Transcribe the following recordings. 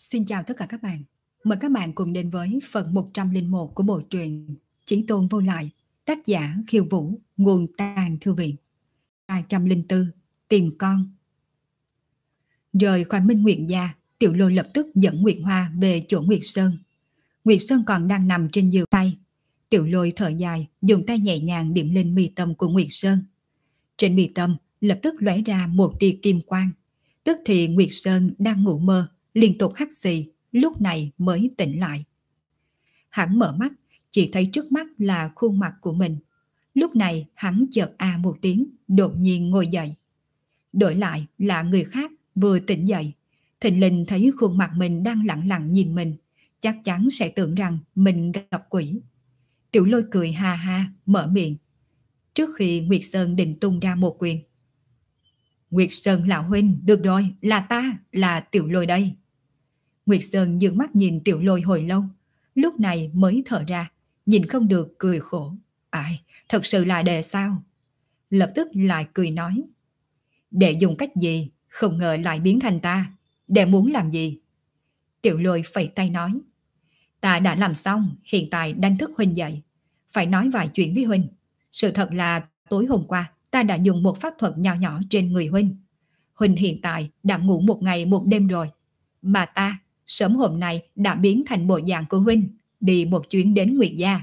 Xin chào tất cả các bạn. Mời các bạn cùng đến với phần 101 của bộ truyện Chí Tôn Vô Lại, tác giả Khiêu Vũ, nguồn Tàng Thư Viện. 204. Tìm con. Rời khỏi Minh Nguyệt gia, Tiểu Lôi lập tức dẫn Nguyệt Hoa về chỗ Nguyệt Sơn. Nguyệt Sơn còn đang nằm trên giường tay. Tiểu Lôi thở dài, dùng tay nhẹ nhàng điểm lên mi tâm của Nguyệt Sơn. Trên mi tâm lập tức lóe ra một tia kim quang. Tức thì Nguyệt Sơn đang ngủ mơ, liên tục hắt xì, lúc này mới tỉnh lại. Hắn mở mắt, chỉ thấy trước mắt là khuôn mặt của mình. Lúc này hắn chợt một tiếng, đột nhiên ngồi dậy. Đổi lại là người khác vừa tỉnh dậy, thình lình thấy khuôn mặt mình đang lặng lặng nhìn mình, chắc chắn sẽ tưởng rằng mình gặp quỷ. Tiểu Lôi cười ha ha, mở miệng. Trước khi Nguyệt Sơn định tung ra một quyền. Nguyệt Sơn lão huynh, được rồi, là ta, là Tiểu Lôi đây. Nguyệt Sơn dương mắt nhìn Tiểu Lôi hồi lâu, lúc này mới thở ra, nhìn không được cười khổ. Ai, thật sự là đệ sao? Lập tức lại cười nói. Đệ dùng cách gì, không ngờ lại biến thành ta. Đệ muốn làm gì? Tiểu Lôi phẩy tay nói. Ta đã làm xong, hiện tại đánh thức huynh dậy. Phải nói vài chuyện với huynh. Sự thật là tối hôm qua ta đã dùng một pháp thuật nhỏ nhỏ trên người huynh. Huynh hiện tại đã ngủ một ngày một đêm rồi. Mà ta sớm hôm nay đã biến thành bộ dạng của huynh, đi một chuyến đến Nguyệt gia.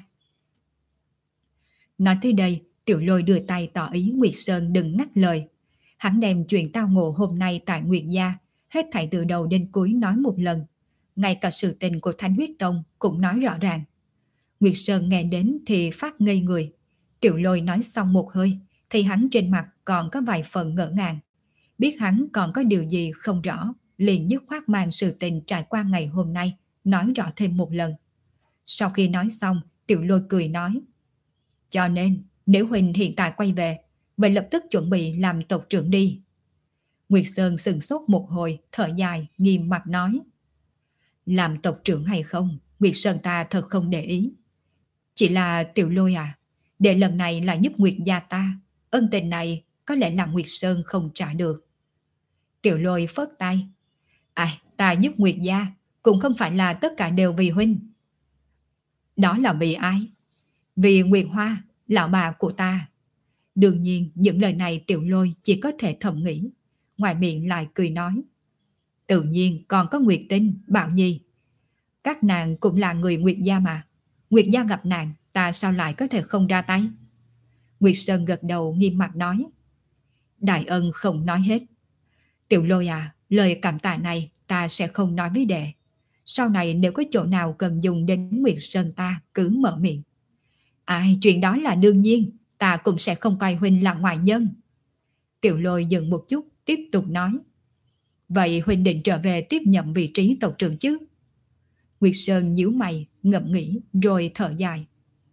Nói tới đây, Tiểu Lôi đưa tay tỏ ý Nguyệt Sơn đừng ngắt lời. Hắn đem chuyện tao ngộ hôm nay tại Nguyệt gia, hết thảy từ đầu đến cuối nói một lần. Ngay cả sự tình của Thánh Huyết Tông cũng nói rõ ràng. Nguyệt Sơn nghe đến thì phát ngây người. Tiểu Lôi nói xong một hơi, thì hắn trên mặt còn có vài phần ngỡ ngàng. Biết hắn còn có điều gì không rõ, liền dứt khoát mang sự tình trải qua ngày hôm nay, nói rõ thêm một lần. Sau khi nói xong, Tiểu Lôi cười nói. Cho nên, nếu huynh hiện tại quay về, vậy lập tức chuẩn bị làm tộc trưởng đi. Nguyệt Sơn sừng sốt một hồi, thở dài, nghiêm mặt nói. Làm tộc trưởng hay không, Nguyệt Sơn ta thật không để ý. Chỉ là Tiểu Lôi để lần này là giúp Nguyệt gia ta, ân tình này có lẽ là Nguyệt Sơn không trả được. Tiểu Lôi phớt tay. Ta giúp Nguyệt gia, cũng không phải là tất cả đều vì huynh. Đó là vì ai? Vì Nguyệt Hoa, lão bà của ta. Đương nhiên những lời này Tiểu Lôi chỉ có thể thầm nghĩ, ngoài miệng lại cười nói. Tự nhiên còn có Nguyệt Tinh, Bảo Nhi. Các nàng cũng là người Nguyệt gia mà. Nguyệt gia gặp nạn, ta sao lại có thể không ra tay? Nguyệt Sơn gật đầu nghiêm mặt nói. Đại ân không nói hết. Tiểu Lôi lời cảm tạ này ta sẽ không nói với đệ. Sau này nếu có chỗ nào cần dùng đến Nguyệt Sơn ta cứ mở miệng. Chuyện đó là đương nhiên, ta cũng sẽ không coi huynh là ngoại nhân. Tiểu Lôi dừng một chút, tiếp tục nói. Vậy huynh định trở về tiếp nhận vị trí tộc trưởng chứ? Nguyệt Sơn nhíu mày, ngẫm nghĩ, rồi thở dài.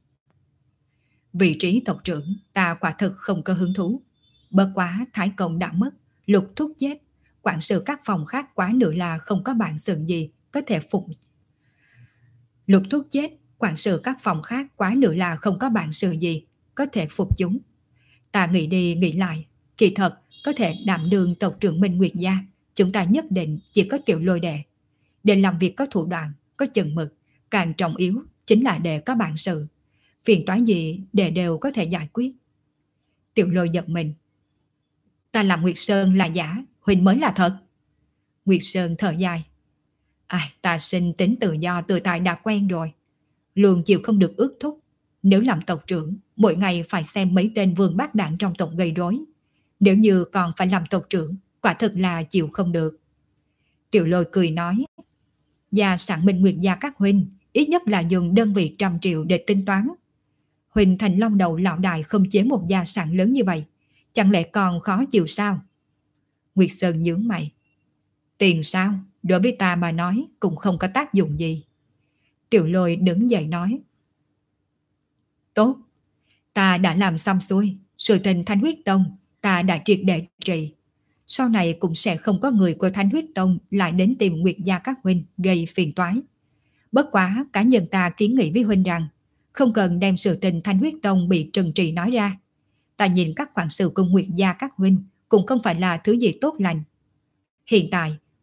Vị trí tộc trưởng, ta quả thực không có hứng thú. Bất quá Thái Công đã mất, Lục Thúc chết, quản sự các phòng khác quá nữa là không có bản sự gì có thể phục. Lục Thúc chết, quản sự các phòng khác quá nữa là không có bản sự gì có thể phục chúng. Ta nghĩ đi nghĩ lại, kỳ thật có thể đảm đương tộc trưởng Minh Nguyệt gia, chúng ta nhất định chỉ có Tiểu Lôi đệ. Để làm việc có thủ đoạn, có chừng mực, càng trọng yếu chính là đệ có bản sự. Phiền toái gì đệ đều có thể giải quyết. Tiểu Lôi giật mình. Ta làm Nguyệt Sơn là giả, huynh mới là thật. Nguyệt Sơn thở dài. Ta sinh tính tự do tự tại đã quen rồi. Luôn chịu không được ước thúc. Nếu làm tộc trưởng, mỗi ngày phải xem mấy tên vương bát đảng trong tộc gây rối. Nếu như còn phải làm tộc trưởng, quả thực là chịu không được. Tiểu Lôi cười nói. Gia sản Minh Nguyệt gia các huynh, ít nhất là dùng đơn vị 100 triệu để tính toán. Huynh thành long đầu lão đại không chế một gia sản lớn như vậy, chẳng lẽ còn khó chịu sao? Nguyệt Sơn nhướng mày. Tiền sao? Đối với ta mà nói cũng không có tác dụng gì. Tiểu Lôi đứng dậy nói. Tốt, ta đã làm xong xuôi, sự tình Thánh Huyết Tông ta đã triệt để trị. Sau này cũng sẽ không có người của Thánh Huyết Tông lại đến tìm Nguyệt gia các huynh gây phiền toái. Bất quá cá nhân ta kiến nghị với huynh rằng không cần đem sự tình Thánh Huyết Tông bị trừng trị nói ra. Ta nhìn các quản sự cùng Nguyệt gia các huynh cũng không phải là thứ gì tốt lành. Hiện tại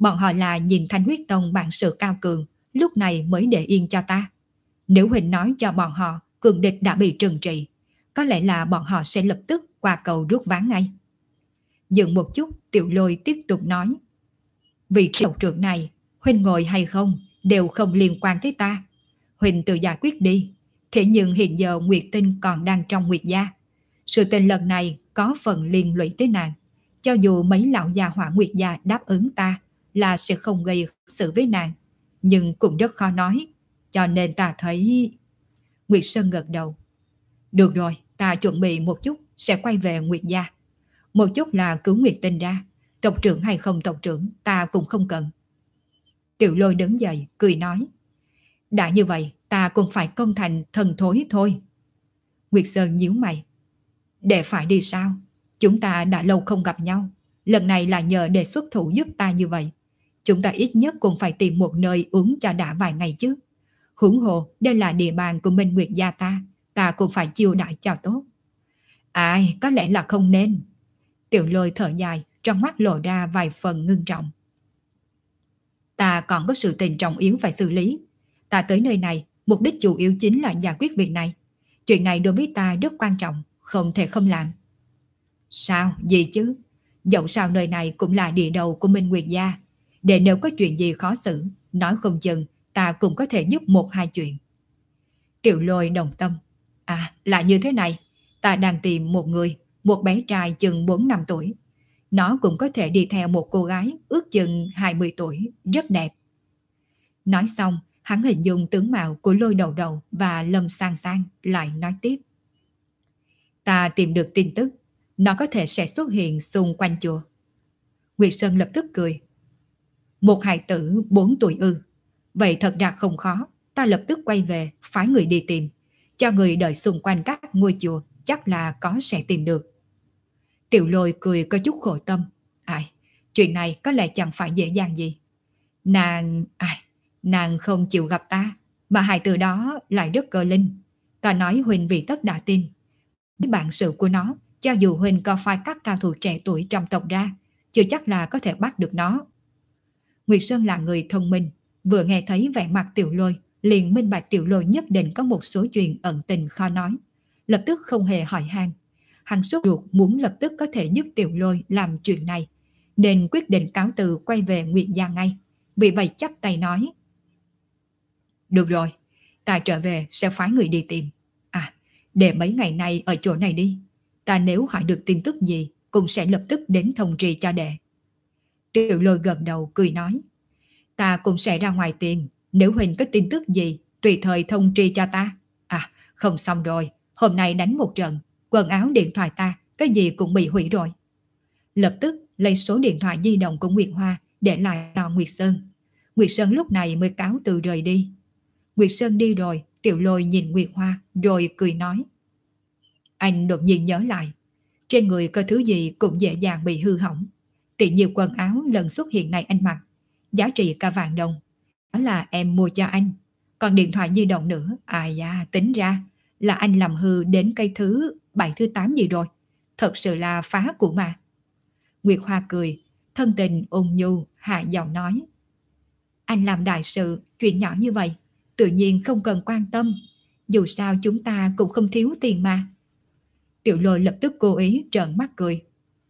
Bọn họ là nhìn Thanh Huyết Tông bản sự cao cường, lúc này mới để yên cho ta. Nếu Huỳnh nói cho bọn họ cường địch đã bị trừng trị, có lẽ là bọn họ sẽ lập tức qua cầu rút ván ngay. Dừng một chút, Tiểu Lôi tiếp tục nói. Vị trí độc trưởng này, Huỳnh ngồi hay không đều không liên quan tới ta. Huỳnh tự giải quyết đi. Thế nhưng hiện giờ Nguyệt Tinh còn đang trong Nguyệt gia. Sự tình lần này có phần liên lụy tới nàng. Cho dù mấy lão già Hỏa Nguyệt gia đáp ứng ta là sẽ không gây sự với nàng, nhưng cũng rất khó nói. Cho nên ta thấy... Nguyệt Sơn gật đầu. Được rồi, ta chuẩn bị một chút sẽ quay về Nguyệt gia. Một chút là cứu Nguyệt Tinh ra. Tộc trưởng hay không tộc trưởng ta cũng không cần. Tiểu Lôi đứng dậy cười nói. Đã như vậy ta cũng phải công thành thần thối thôi. Nguyệt Sơn nhíu mày. Để phải đi sao? Chúng ta đã lâu không gặp nhau. Lần này là nhờ đề xuất thủ giúp ta như vậy. Chúng ta ít nhất cũng phải tìm một nơi uống cho đã vài ngày chứ. Huống hồ đây là địa bàn của Minh Nguyệt gia ta cũng phải chiêu đãi cho tốt. Ai, có lẽ là không nên. Tiểu Lôi thở dài, trong mắt lộ ra vài phần ngưng trọng. Ta còn có sự tình trọng yếu phải xử lý. Ta tới nơi này, mục đích chủ yếu chính là giải quyết việc này. Chuyện này đối với ta rất quan trọng, không thể không làm. Sao, gì chứ? Dẫu sao nơi này cũng là địa đầu của Minh Nguyệt gia. Để nếu có chuyện gì khó xử, nói không chừng ta cũng có thể giúp một hai chuyện. Tiểu Lôi đồng tâm. À, là như thế này. Ta đang tìm một người, một bé trai chừng 4-5 tuổi. Nó cũng có thể đi theo một cô gái ước chừng 20 tuổi, rất đẹp. Nói xong, hắn hình dung tướng mạo của Lôi Đầu Đầu và Lâm Sang Sang, lại nói tiếp. Ta tìm được tin tức, nó có thể sẽ xuất hiện xung quanh chùa. Nguyệt Sơn lập tức cười. Một hài tử 4 tuổi ư? Vậy thật ra không khó, ta lập tức quay về, phái người đi tìm. Cho người đợi xung quanh các ngôi chùa, chắc là có sẽ tìm được. Tiểu Lôi cười có chút khổ tâm. Ai, chuyện này có lẽ chẳng phải dễ dàng gì. Nàng không chịu gặp ta, mà hài từ đó lại rất cơ linh. Ta nói Huỳnh vì tất đã tin. Với bản sự của nó, cho dù Huỳnh có phái các cao thủ trẻ tuổi trong tộc ra, chưa chắc là có thể bắt được nó. Nguyệt Sơn là người thông minh, vừa nghe thấy vẻ mặt Tiểu Lôi, liền minh bạch Tiểu Lôi nhất định có một số chuyện ẩn tình khó nói. Lập tức không hề hỏi han. Hắn sốt ruột muốn lập tức có thể giúp Tiểu Lôi làm chuyện này, nên quyết định cáo từ quay về Nguyệt gia ngay. Vì vậy chắp tay nói. Được rồi, ta trở về sẽ phái người đi tìm. À, để mấy ngày nay ở chỗ này đi. Ta nếu hỏi được tin tức gì, cũng sẽ lập tức đến thông tri cho đệ. Tiểu Lôi gật đầu cười nói. Ta cũng sẽ ra ngoài tìm. Nếu Huỳnh có tin tức gì, tùy thời thông tri cho ta. À, không xong rồi. Hôm nay đánh một trận, quần áo điện thoại ta, cái gì cũng bị hủy rồi. Lập tức lấy số điện thoại di động của Nguyệt Hoa để lại cho Nguyệt Sơn. Nguyệt Sơn lúc này mới cáo từ rời đi. Nguyệt Sơn đi rồi, Tiểu Lôi nhìn Nguyệt Hoa rồi cười nói. Anh đột nhiên nhớ lại, trên người có thứ gì cũng dễ dàng bị hư hỏng. Tỷ nhiều quần áo lần xuất hiện này anh mặc, giá trị cả vạn đồng. Đó là em mua cho anh. Còn điện thoại di động nữa, tính ra là anh làm hư đến cây thứ 7 thứ 8 gì rồi. Thật sự là phá của mà. Nguyệt Hoa cười, thân tình ôn nhu, hạ giọng nói. Anh làm đại sự, chuyện nhỏ như vậy, tự nhiên không cần quan tâm. Dù sao chúng ta cũng không thiếu tiền mà. Tiểu Lôi lập tức cố ý trợn mắt cười.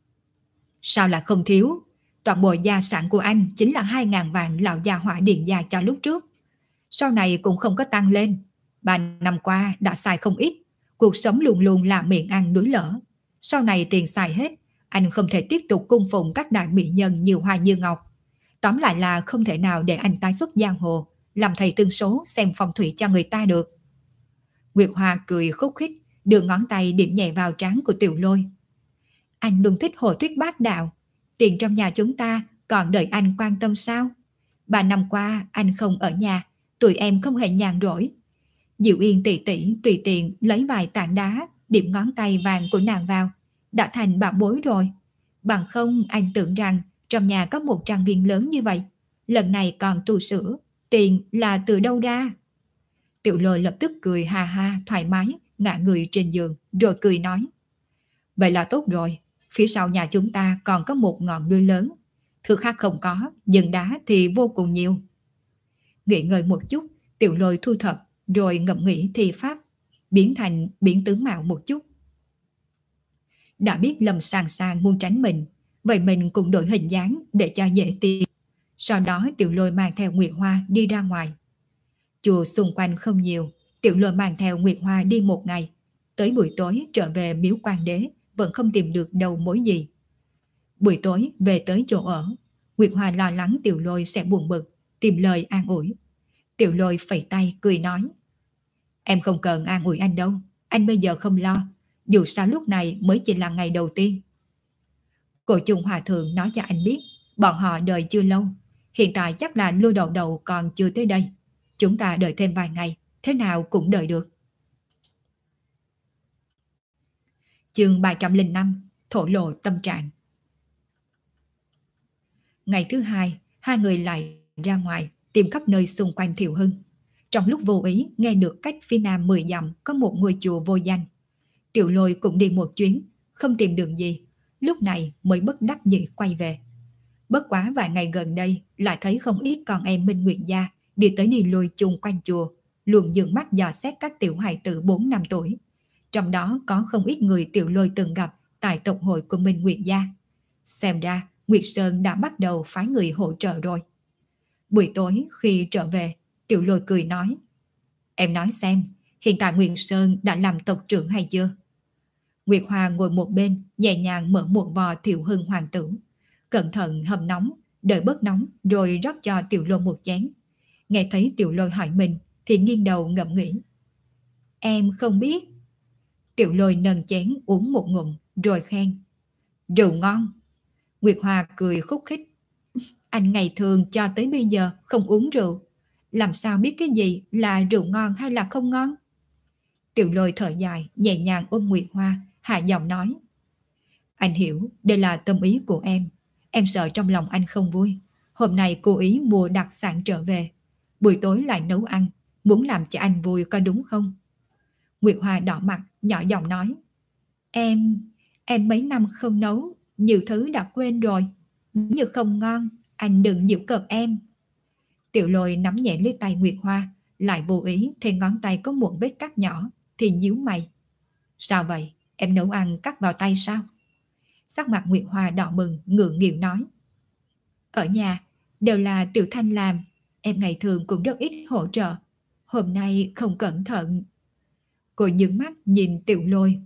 Sao là không thiếu? Toàn bộ gia sản của anh chính là 2.000 vạn lão gia Hỏa Điện gia cho lúc trước. Sau này cũng không có tăng lên. 3 năm qua đã xài không ít. Cuộc sống luôn luôn là miệng ăn núi lở. Sau này tiền xài hết, anh không thể tiếp tục cung phụng các đại mỹ nhân như Hoa như Ngọc. Tóm lại là không thể nào để anh tái xuất giang hồ, làm thầy tương số xem phong thủy cho người ta được. Nguyệt Hoa cười khúc khích, đưa ngón tay điểm nhẹ vào trán của Tiểu Lôi. Anh luôn thích hồ thuyết bác đạo. Tiền trong nhà chúng ta còn đợi anh quan tâm sao? 3 năm qua anh không ở nhà, tụi em không hề nhàn rỗi. Diệu Yên tỷ tỷ tùy tiện lấy vài tảng đá, điểm ngón tay vàng của nàng vào, đã thành bảo bối rồi. Bằng không anh tưởng rằng trong nhà có một trang viên lớn như vậy, lần này còn tu sửa, tiền là từ đâu ra? Tiểu Lôi lập tức cười ha ha thoải mái, ngã người trên giường rồi cười nói. Vậy là tốt rồi, phía sau nhà chúng ta còn có một ngọn núi lớn. Thứ khác không có, nhưng đá thì vô cùng nhiều. Nghỉ ngơi một chút, Tiểu Lôi thu thập, rồi ngẫm nghĩ thi pháp, biến thành biến tướng mạo một chút. Đã biết Lâm Sàng Sàng muốn tránh mình, vậy mình cũng đổi hình dáng để cho dễ tìm. Sau đó Tiểu Lôi mang theo Nguyệt Hoa đi ra ngoài. Chùa xung quanh không nhiều, Tiểu Lôi mang theo Nguyệt Hoa đi một ngày. Tới buổi tối trở về miếu quan đế, vẫn không tìm được đầu mối gì. Buổi tối về tới chỗ ở, Nguyệt Hoa lo lắng Tiểu Lôi sẽ buồn bực, tìm lời an ủi. Tiểu Lôi phẩy tay cười nói: Em không cần an ủi anh đâu, anh bây giờ không lo, dù sao lúc này mới chỉ là ngày đầu tiên. Cổ Chung Hòa Thượng nói cho anh biết, bọn họ đợi chưa lâu, hiện tại chắc là Lôi Đầu Đầu còn chưa tới đây. Chúng ta đợi thêm vài ngày, thế nào cũng đợi được. Chương 305, thổ lộ tâm trạng. Ngày thứ hai, hai người lại ra ngoài, tìm khắp nơi xung quanh Thiệu Hưng. Trong lúc vô ý nghe được cách phía nam 10 dặm có một ngôi chùa vô danh. Tiểu Lôi cũng đi một chuyến, không tìm được gì, lúc này mới bất đắc dĩ quay về. Bất quá vài ngày gần đây lại thấy không ít con em Minh Nguyệt gia đi tới đi lui chung quanh chùa, luôn dừng mắt dò xét các tiểu hài tử 4 năm tuổi. Trong đó có không ít người Tiểu Lôi từng gặp tại tộc hội của Minh Nguyệt gia. Xem ra Nguyệt Sơn đã bắt đầu phái người hỗ trợ rồi. Buổi tối khi trở về, Tiểu Lôi cười nói: Em nói xem, hiện tại Nguyệt Sơn đã làm tộc trưởng hay chưa? Nguyệt Hoa ngồi một bên, nhẹ nhàng mở một vò Thiệu Hưng hoàng tử, cẩn thận hầm nóng, đợi bớt nóng rồi rót cho Tiểu Lôi một chén. Nghe thấy Tiểu Lôi hỏi mình thì nghiêng đầu ngẫm nghĩ. Em không biết. Tiểu Lôi nâng chén uống một ngụm rồi khen: Rượu ngon. Nguyệt Hoa cười khúc khích: Anh ngày thường cho tới bây giờ không uống rượu, làm sao biết cái gì là rượu ngon hay là không ngon? Tiểu Lôi thở dài, nhẹ nhàng ôm Nguyệt Hoa, hạ giọng nói: Anh hiểu, đây là tâm ý của em sợ trong lòng anh không vui. Hôm nay cố ý mua đặc sản trở về, buổi tối lại nấu ăn, muốn làm cho anh vui có đúng không? Nguyệt Hoa đỏ mặt, nhỏ giọng nói: Em mấy năm không nấu, nhiều thứ đã quên rồi. Như không ngon, anh đừng giễu cợt em. Tiểu Lôi nắm nhẹ lấy tay Nguyệt Hoa, lại vô ý thì ngón tay có một vết cắt nhỏ, thì nhíu mày. Sao vậy? Em nấu ăn cắt vào tay sao? Sắc mặt Nguyệt Hoa đỏ bừng, ngượng nghịu nói: Ở nhà, đều là Tiểu Thanh làm, em ngày thường cũng rất ít hỗ trợ. Hôm nay không cẩn thận. Cô nhướng mắt nhìn Tiểu Lôi.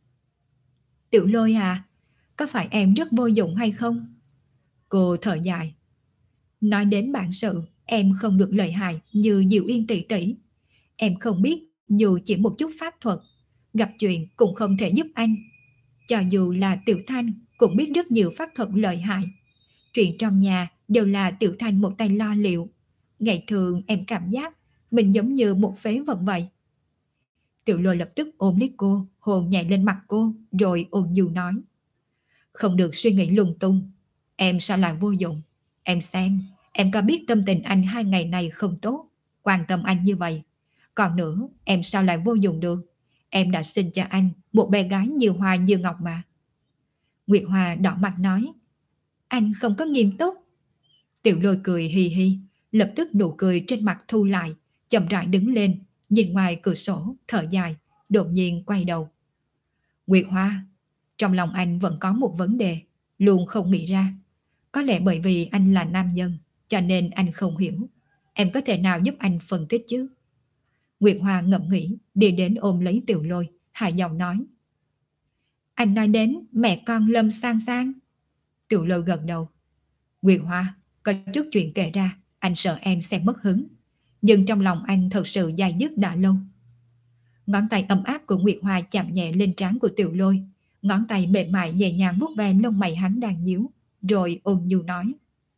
Tiểu Lôi à, có phải em rất vô dụng hay không? Cô thở dài. Nói đến bản sự, em không được lợi hại như Diệu Yên tỷ tỷ. Em không biết dù chỉ một chút pháp thuật, gặp chuyện cũng không thể giúp anh. Cho dù là Tiểu Thanh cũng biết rất nhiều pháp thuật lợi hại. Chuyện trong nhà đều là Tiểu Thanh một tay lo liệu. Ngày thường em cảm giác mình giống như một phế vật vậy. Tiểu Lôi lập tức ôm lấy cô, hôn nhẹ lên mặt cô, rồi ôn nhu nói: Không được suy nghĩ lung tung. Em sao lại vô dụng? Em xem, em có biết tâm tình anh 2 ngày này không tốt, quan tâm anh như vậy. Còn nữa, em sao lại vô dụng được? Em đã sinh cho anh một bé gái như hoa như ngọc mà. Nguyệt Hoa đỏ mặt nói: Anh không có nghiêm túc. Tiểu Lôi cười hì hì, lập tức nụ cười trên mặt thu lại, chậm rãi đứng lên, nhìn ngoài cửa sổ, thở dài, đột nhiên quay đầu. Nguyệt Hoa, trong lòng anh vẫn có một vấn đề, luôn không nghĩ ra. Có lẽ bởi vì anh là nam nhân, cho nên anh không hiểu. Em có thể nào giúp anh phân tích chứ? Nguyệt Hoa ngẫm nghĩ, đi đến ôm lấy Tiểu Lôi, hạ giọng nói: Anh nói đến mẹ con Lâm Sang Sang. Tiểu Lôi gật đầu. Nguyệt Hoa, có chút chuyện kể ra, anh sợ em sẽ mất hứng. Nhưng trong lòng anh thật sự dai dứt đã lâu. Ngón tay ấm áp của Nguyệt Hoa chạm nhẹ lên trán của Tiểu Lôi. Ngón tay mềm mại nhẹ nhàng vuốt ve lông mày hắn đang nhíu, rồi ôn nhu nói: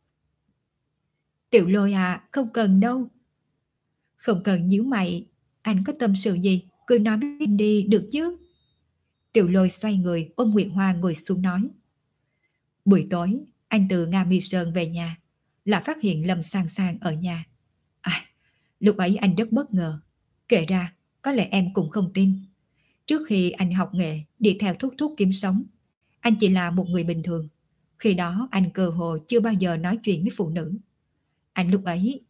Tiểu Lôi à, không cần đâu. Không cần nhíu mày, anh có tâm sự gì, cứ nói với em đi được chứ. Tiểu Lôi xoay người ôm Nguyệt Hoa ngồi xuống nói: Buổi tối, anh từ Nga Mi Sơn về nhà, là phát hiện Lâm Sang Sang ở nhà. À, lúc ấy anh rất bất ngờ. Kể ra, có lẽ em cũng không tin. Trước khi anh học nghệ, đi theo thúc thúc kiếm sống, anh chỉ là một người bình thường. Khi đó anh cơ hồ chưa bao giờ nói chuyện với phụ nữ. Anh lúc ấy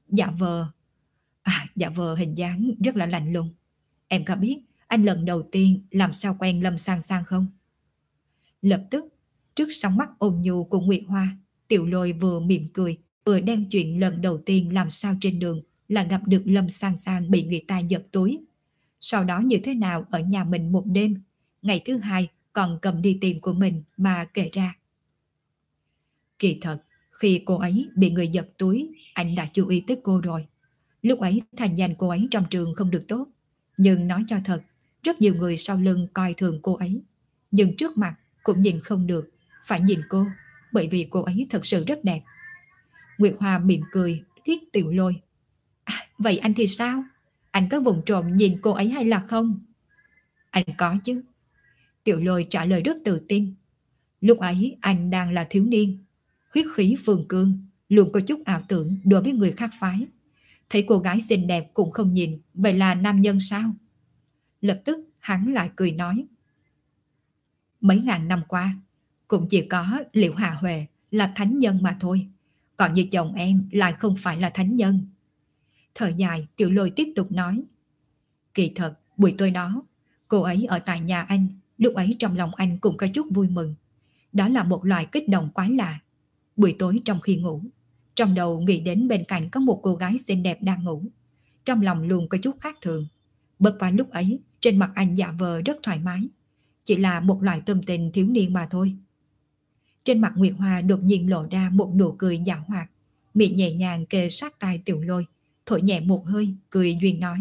giả vờ hình dáng rất là lạnh lùng. Em có biết anh lần đầu tiên làm sao quen Lâm Sang Sang không? Lập tức, trước sóng mắt ôn nhu của Nguyệt Hoa, Tiểu Lôi vừa mỉm cười, vừa đem chuyện lần đầu tiên làm sao trên đường là gặp được Lâm Sang Sang bị người ta giật túi. Sau đó như thế nào ở nhà mình một đêm, ngày thứ hai còn cầm đi tiền của mình mà kể ra. Kỳ thật, khi cô ấy bị người giật túi, anh đã chú ý tới cô rồi. Lúc ấy thành danh cô ấy trong trường không được tốt. Nhưng nói cho thật, rất nhiều người sau lưng coi thường cô ấy. Nhưng trước mặt cũng nhìn không được, phải nhìn cô, bởi vì cô ấy thật sự rất đẹp. Nguyệt Hoa mỉm cười, liếc Tiểu Lôi. Vậy anh thì sao? Anh có vụng trộm nhìn cô ấy hay là không? Anh có chứ. Tiểu Lôi trả lời rất tự tin. Lúc ấy anh đang là thiếu niên, huyết khí phương cương, luôn có chút ảo tưởng đối với người khác phái. Thấy cô gái xinh đẹp cũng không nhìn, vậy là nam nhân sao? Lập tức hắn lại cười nói. Mấy ngàn năm qua, cũng chỉ có Liễu Hà Huệ là thánh nhân mà thôi. Còn như chồng em lại không phải là thánh nhân. Thời dài, Tiểu Lôi tiếp tục nói. Kỳ thật, buổi tối đó, cô ấy ở tại nhà anh, lúc ấy trong lòng anh cũng có chút vui mừng. Đó là một loại kích động quái lạ. Buổi tối trong khi ngủ, trong đầu nghĩ đến bên cạnh có một cô gái xinh đẹp đang ngủ. Trong lòng luôn có chút khác thường. Bất quá lúc ấy, trên mặt anh giả vờ rất thoải mái. Chỉ là một loại tâm tình thiếu niên mà thôi. Trên mặt Nguyệt Hoa đột nhiên lộ ra một nụ cười giảo hoạt. Miệng nhẹ nhàng kề sát tai Tiểu Lôi, thổi nhẹ một hơi, cười duyên nói.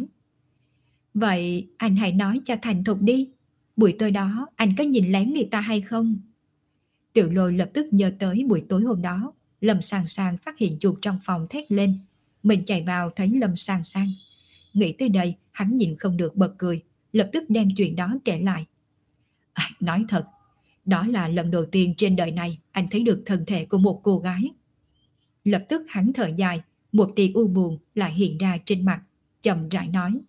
Vậy anh hãy nói cho thành thục đi. Buổi tối đó anh có nhìn lén người ta hay không? Tiểu Lôi lập tức nhớ tới buổi tối hôm đó. Lâm Sang Sang phát hiện chuột trong phòng thét lên. Mình chạy vào thấy Lâm Sang Sang. Nghĩ tới đây hắn nhìn không được bật cười. Lập tức đem chuyện đó kể lại. Nói thật, đó là lần đầu tiên trên đời này anh thấy được thân thể của một cô gái. Lập tức hắn thở dài, một tia u buồn lại hiện ra trên mặt, chậm rãi nói.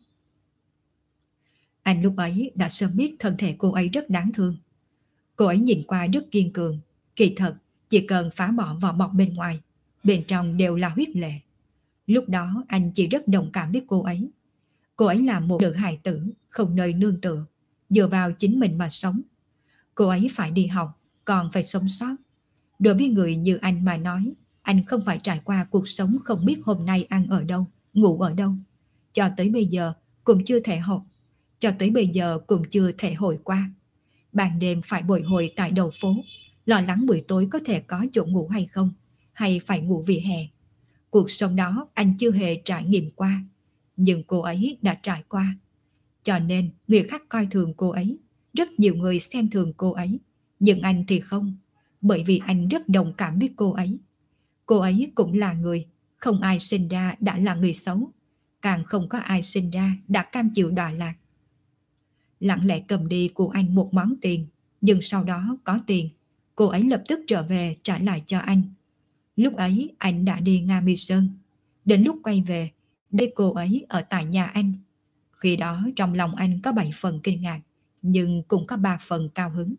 Anh lúc ấy đã sớm biết thân thể cô ấy rất đáng thương. Cô ấy nhìn qua rất kiên cường, kỳ thật chỉ cần phá bỏ vỏ bọc bên ngoài, bên trong đều là huyết lệ. Lúc đó anh chỉ rất đồng cảm với cô ấy. Cô ấy là một nữ hài tử, không nơi nương tựa, dựa vào chính mình mà sống. Cô ấy phải đi học, còn phải sống sót. Đối với người như anh mà nói, anh không phải trải qua cuộc sống không biết hôm nay ăn ở đâu, ngủ ở đâu. Cho tới bây giờ cũng chưa thể học, cho tới bây giờ cũng chưa thể hồi qua. Ban đêm phải bồi hồi tại đầu phố, lo lắng buổi tối có thể có chỗ ngủ hay không, hay phải ngủ vỉa hè. Cuộc sống đó anh chưa hề trải nghiệm qua, nhưng cô ấy đã trải qua. Cho nên người khác coi thường cô ấy, rất nhiều người xem thường cô ấy, nhưng anh thì không, bởi vì anh rất đồng cảm với cô ấy. Cô ấy cũng là người, không ai sinh ra đã là người xấu, càng không có ai sinh ra đã cam chịu đọa lạc. Lặng lẽ cầm đi của anh một món tiền, nhưng sau đó có tiền, cô ấy lập tức trở về trả lại cho anh. Lúc ấy anh đã đi Nga Mi Sơn, đến lúc quay về, để cô ấy ở tại nhà anh. Khi đó trong lòng anh có 7 phần kinh ngạc, nhưng cũng có 3 phần cao hứng.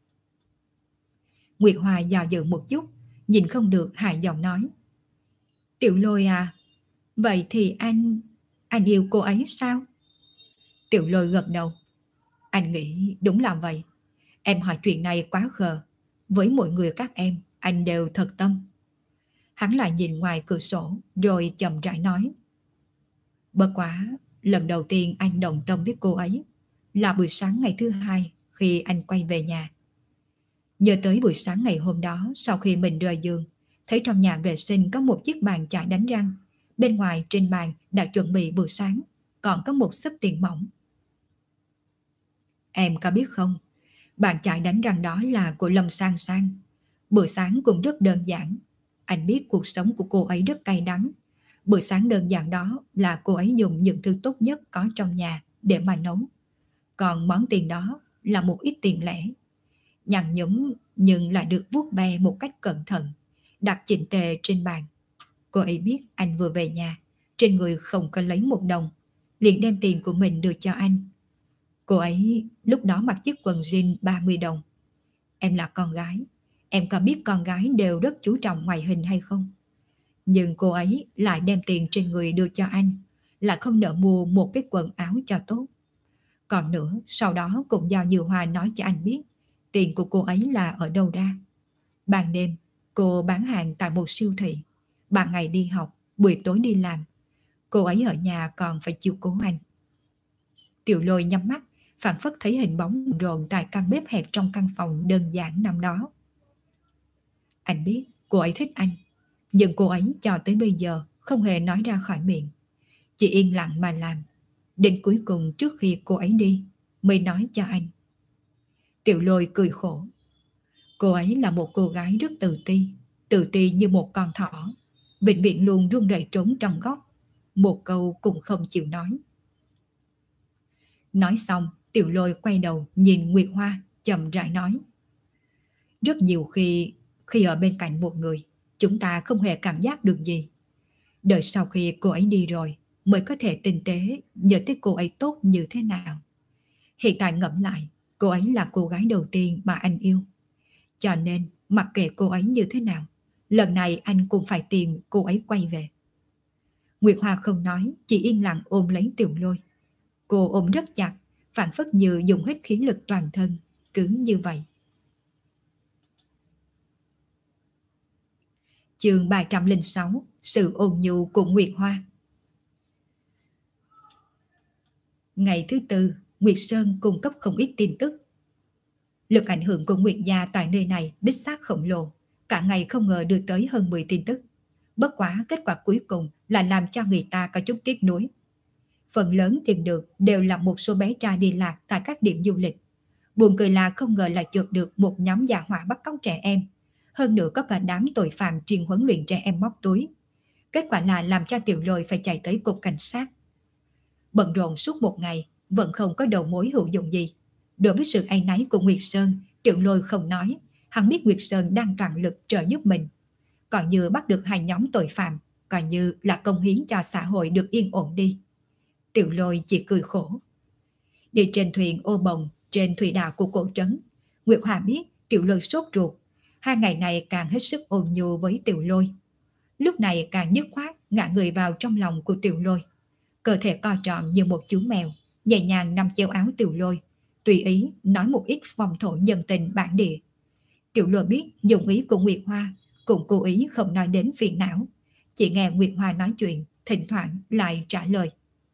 Nguyệt Hoa dò dự một chút, nhìn không được hài giọng nói. Tiểu Lôi à, vậy thì anh yêu cô ấy sao? Tiểu Lôi gật đầu. Anh nghĩ đúng là vậy. Em hỏi chuyện này quá khờ. Với mọi người các em, anh đều thật tâm. Hắn lại nhìn ngoài cửa sổ, rồi chậm rãi nói. Bất quá, lần đầu tiên anh đồng tâm với cô ấy là buổi sáng ngày thứ hai khi anh quay về nhà. Nhớ tới buổi sáng ngày hôm đó, sau khi mình rời giường, thấy trong nhà vệ sinh có một chiếc bàn chải đánh răng. Bên ngoài trên bàn đã chuẩn bị bữa sáng, còn có một xấp tiền mỏng. Em có biết không, bàn chải đánh răng đó là của Lâm Sang Sang. Bữa sáng cũng rất đơn giản. Anh biết cuộc sống của cô ấy rất cay đắng. Bữa sáng đơn giản đó là cô ấy dùng những thứ tốt nhất có trong nhà để mà nấu. Còn món tiền đó là một ít tiền lẻ, nhăn nhúm nhưng lại được vuốt ve một cách cẩn thận, đặt chỉnh tề trên bàn. Cô ấy biết anh vừa về nhà, trên người không có lấy một đồng, liền đem tiền của mình đưa cho anh. Cô ấy lúc đó mặc chiếc quần jean 30 đồng. Em là con gái, Em có biết con gái đều rất chú trọng ngoại hình hay không? Nhưng cô ấy lại đem tiền trên người đưa cho anh, là không nỡ mua một cái quần áo cho tốt. Còn nữa, sau đó cũng do Như Hoa nói cho anh biết tiền của cô ấy là ở đâu ra. Ban đêm, cô bán hàng tại một siêu thị. Ban ngày đi học, buổi tối đi làm. Cô ấy ở nhà còn phải chiếu cố anh. Tiểu Lôi nhắm mắt, phảng phất thấy hình bóng rộn tại căn bếp hẹp trong căn phòng đơn giản năm đó. Anh biết cô ấy thích anh, nhưng cô ấy cho tới bây giờ không hề nói ra khỏi miệng. Chỉ yên lặng mà làm. Đến cuối cùng trước khi cô ấy đi, mới nói cho anh. Tiểu Lôi cười khổ. Cô ấy là một cô gái rất tự ti như một con thỏ, vĩnh viễn luôn run rẩy trốn trong góc, một câu cũng không chịu nói. Nói xong, Tiểu Lôi quay đầu nhìn Nguyệt Hoa, chậm rãi nói. Rất nhiều khi ở bên cạnh một người, chúng ta không hề cảm giác được gì. Đợi sau khi cô ấy đi rồi, mới có thể tinh tế nhớ tới cô ấy tốt như thế nào. Hiện tại ngẫm lại, cô ấy là cô gái đầu tiên mà anh yêu. Cho nên, mặc kệ cô ấy như thế nào, lần này anh cũng phải tìm cô ấy quay về. Nguyệt Hoa không nói, chỉ yên lặng ôm lấy Tiểu Lôi. Cô ôm rất chặt, phảng phất như dùng hết khí lực toàn thân, cứ như vậy. Chương 306, sự ôn nhu của Nguyệt Hoa. Ngày thứ tư, Nguyệt Sơn cung cấp không ít tin tức. Lực ảnh hưởng của Nguyệt gia tại nơi này đích xác khổng lồ, cả ngày không ngờ đưa tới hơn 10 tin tức. Bất quá kết quả cuối cùng là làm cho người ta có chút tiếc nuối. Phần lớn tìm được đều là một số bé trai đi lạc tại các điểm du lịch. Buồn cười là không ngờ lại chụp được một nhóm già hỏa bắt cóc trẻ em. Hơn nữa có cả đám tội phạm chuyên huấn luyện trẻ em móc túi. Kết quả là làm cho Tiểu Lôi phải chạy tới cục cảnh sát. Bận rộn suốt một ngày, vẫn không có đầu mối hữu dụng gì. Đối với sự áy náy của Nguyệt Sơn, Tiểu Lôi không nói. Hắn biết Nguyệt Sơn đang toàn lực trợ giúp mình. Còn như bắt được hai nhóm tội phạm, coi như là công hiến cho xã hội được yên ổn đi. Tiểu Lôi chỉ cười khổ. Đi trên thuyền ô bồng trên thủy đạo của cổ trấn, Nguyệt Hòa biết Tiểu Lôi sốt ruột. 2 ngày này càng hết sức ôn nhu với Tiểu Lôi. Lúc này càng dứt khoát ngã người vào trong lòng của Tiểu Lôi. Cơ thể co tròn như một chú mèo, nhẹ nhàng nằm chéo áo Tiểu Lôi, tùy ý nói một ít vòng thổ nhân tình bản địa. Tiểu Lôi biết dụng ý của Nguyệt Hoa, cũng cố ý không nói đến phiền não. Chỉ nghe Nguyệt Hoa nói chuyện, thỉnh thoảng lại trả lời.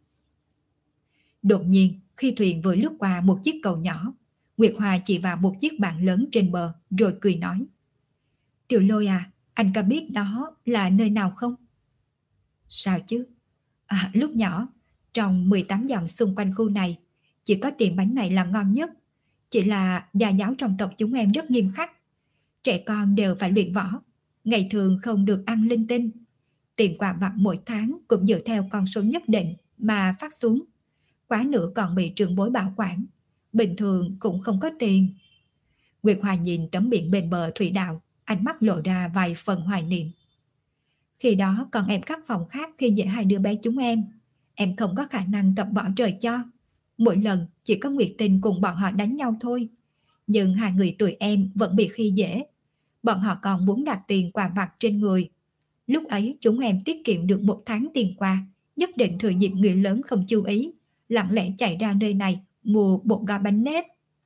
Đột nhiên, khi thuyền vừa lướt qua một chiếc cầu nhỏ, Nguyệt Hoa chỉ vào một chiếc bàn lớn trên bờ rồi cười nói. Tiểu Lôi à, anh có biết đó là nơi nào không? Sao chứ? Lúc nhỏ, trong 18 dặm xung quanh khu này, chỉ có tiệm bánh này là ngon nhất. Chỉ là gia giáo trong tộc chúng em rất nghiêm khắc. Trẻ con đều phải luyện võ, ngày thường không được ăn linh tinh. Tiền quà vặt mỗi tháng cũng dựa theo con số nhất định mà phát xuống. Quá nữa còn bị trưởng bối bảo quản, bình thường cũng không có tiền. Nguyệt Hoa nhìn tấm biển bên bờ thủy đạo, ánh mắt lộ ra vài phần hoài niệm. Khi đó còn em các phòng khác khi dễ hai đứa bé chúng em không có khả năng tập võ trời cho. Mỗi lần chỉ có Nguyệt Tình cùng bọn họ đánh nhau thôi. Nhưng hai người tụi em vẫn bị khi dễ. Bọn họ còn muốn đặt tiền quà vặt trên người. Lúc ấy chúng em tiết kiệm được 1 tháng tiền quà, nhất định thừa dịp người lớn không chú ý, lặng lẽ chạy ra nơi này mua bột gà bánh nếp.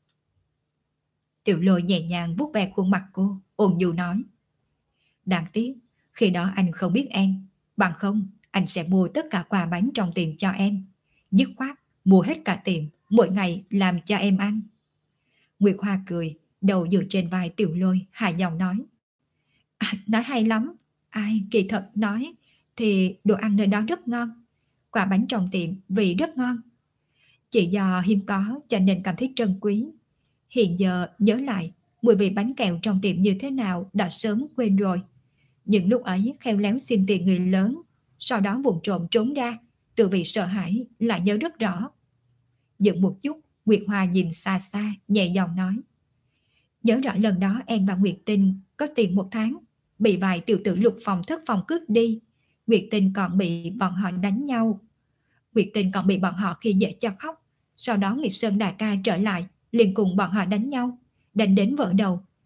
Tiểu Lôi nhẹ nhàng vuốt ve khuôn mặt cô, ôn nhu nói. Đáng tiếc, khi đó anh không biết em, bằng không anh sẽ mua tất cả quà bánh trong tiệm cho em. Dứt khoát, mua hết cả tiệm, mỗi ngày làm cho em ăn. Nguyệt Hoa cười, đầu dựa trên vai Tiểu Lôi, hài lòng nói. Nói hay lắm, ai kỳ thật nói thì đồ ăn nơi đó rất ngon. Quả bánh trong tiệm vị rất ngon. Chỉ do hiếm có cho nên cảm thấy trân quý. Hiện giờ nhớ lại, mùi vị bánh kẹo trong tiệm như thế nào đã sớm quên rồi. Nhưng lúc ấy khéo léo xin tiền người lớn, sau đó vụng trộm trốn ra, tự vì sợ hãi lại nhớ rất rõ. Dừng một chút, Nguyệt Hoa nhìn xa xa, nhẹ giọng nói. Nhớ rõ lần đó em và Nguyệt Tinh có tiền 1 tháng, bị vài tiểu tử lục phòng thất phòng cướp đi. Nguyệt Tinh còn bị bọn họ đánh nhau. Nguyệt Tinh còn bị bọn họ khi dễ cho khóc. Sau đó Nguyệt Sơn đại ca trở lại, liền cùng bọn họ đánh nhau, đánh đến vỡ đầu.